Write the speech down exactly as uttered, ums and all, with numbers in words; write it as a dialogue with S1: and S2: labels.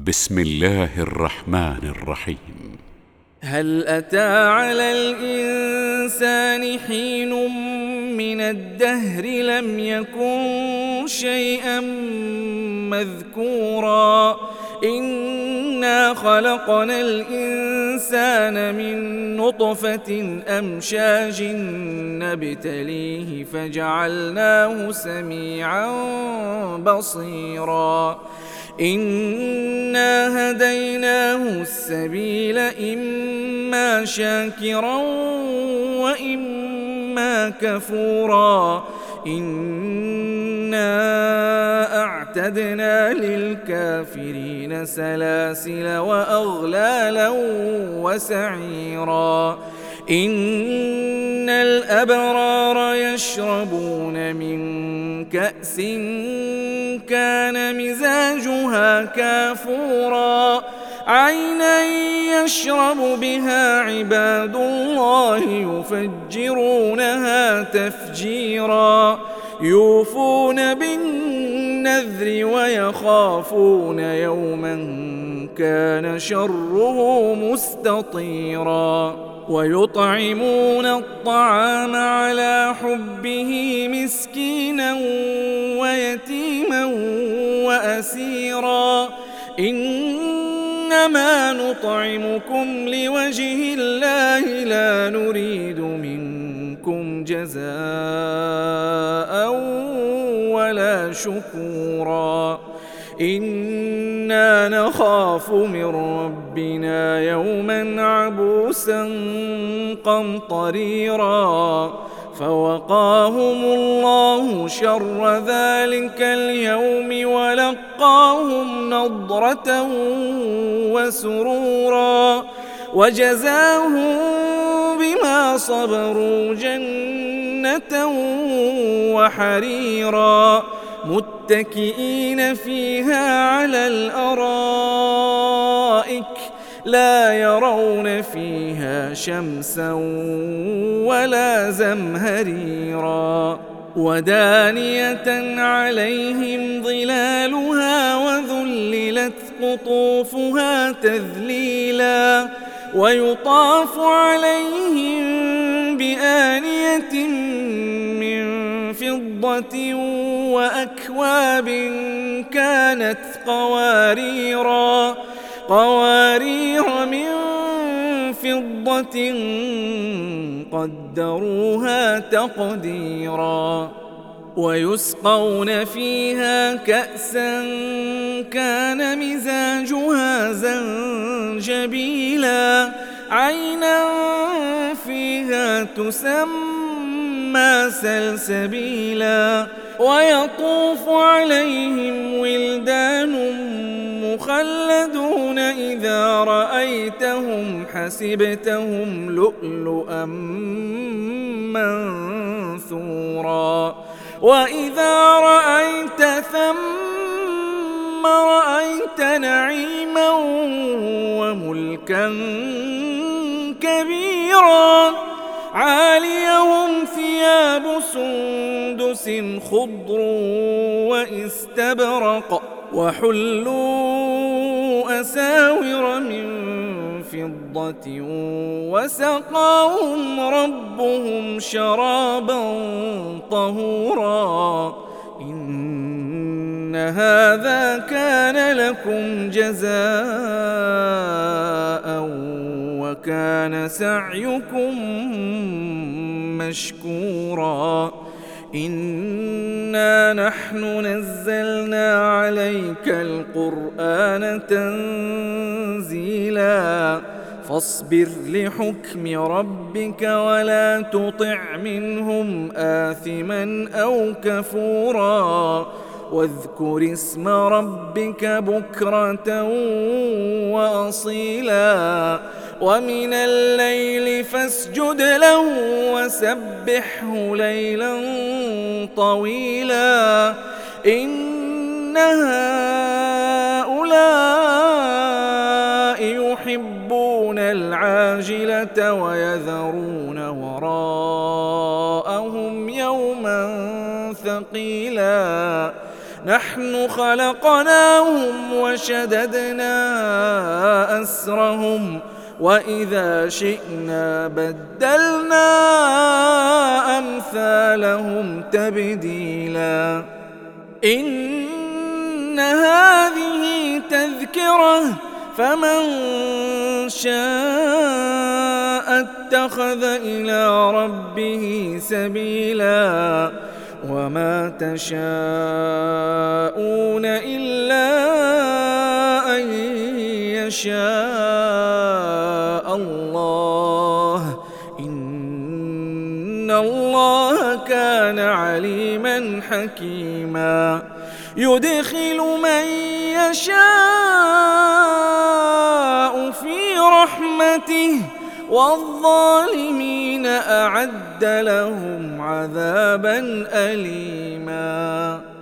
S1: بسم الله الرحمن الرحيم.
S2: هل أتى على الإنسان حين من الدهر لم يكن شيئا مذكورا إنا خلقنا الإنسان من نطفة أمشاج نبتليه فجعلناه سميعا بصيرا إنا هديناه السبيل إما شاكرا وإما كفورا إنا أعتدنا للكافرين سلاسل وأغلالا وسعيرا إن الأبرار يشربون من كأس كان مزاجها كافورا عينا يشرب بها عباد الله يفجرونها تفجيرا يوفون بالنذر ويخافون يوما كان شره مستطيرا ويطعمون الطعام على حبه مسكينا ويتيما وأسيرا إنما نطعمكم لوجه الله لا نريد منكم جزاء ولا شكورا إنا نخاف من ربنا يوما عبوسا قمطريرا فوقاهم الله شر ذلك اليوم ولقاهم نضرة وسرورا وجزاهم بما صبروا جنة وحريرا متكئين فيها على الأرائك لا يرون فيها شمسا ولا زمهريرا ودانية عليهم ظلالها وذللت قطوفها تذليلا ويطاف عليهم بآنية من فضة وأكواب كانت قواريرا قوارير من فضة قدروها تقديرا ويسقون فيها كأسا كان مزاجها زنجبيلا عينا فيها تسمى سلسبيلا ويطوف عليهم ولدان مخلدون إذا رأيتهم حسبتهم لؤلؤا منثورا وإذا رأيت ثم رأيت نعيما وملكا كبيرا عاليهم ثياب سندس خضر واستبرق وحلوا أساور من فضة وسقاهم ربهم شرابا طهورا إن هذا كان لكم جزاء وكان سعيكم مشكورا إنا نحن نزلنا عليك القرآن تنزيلا فاصبر لحكم ربك ولا تطع منهم آثما أو كفورا واذكر اسم ربك بكرة وأصيلا ومن الليل فاسجد له وسبحه ليلا طويلا إن هؤلاء يحبون العاجلة ويذرون وراءهم يوما ثقيلا نحن خلقناهم وشددنا أسرهم وإذا شئنا بدلنا أمثالهم تبديلا إن هذه تذكرة فمن شاء اتخذ إلى ربه سبيلا وما تشاءون إلا أن يشاء الله إن الله كان عليما حكيما يدخل من يشاء في رحمته والظالمين أعد لهم عذابا أليما.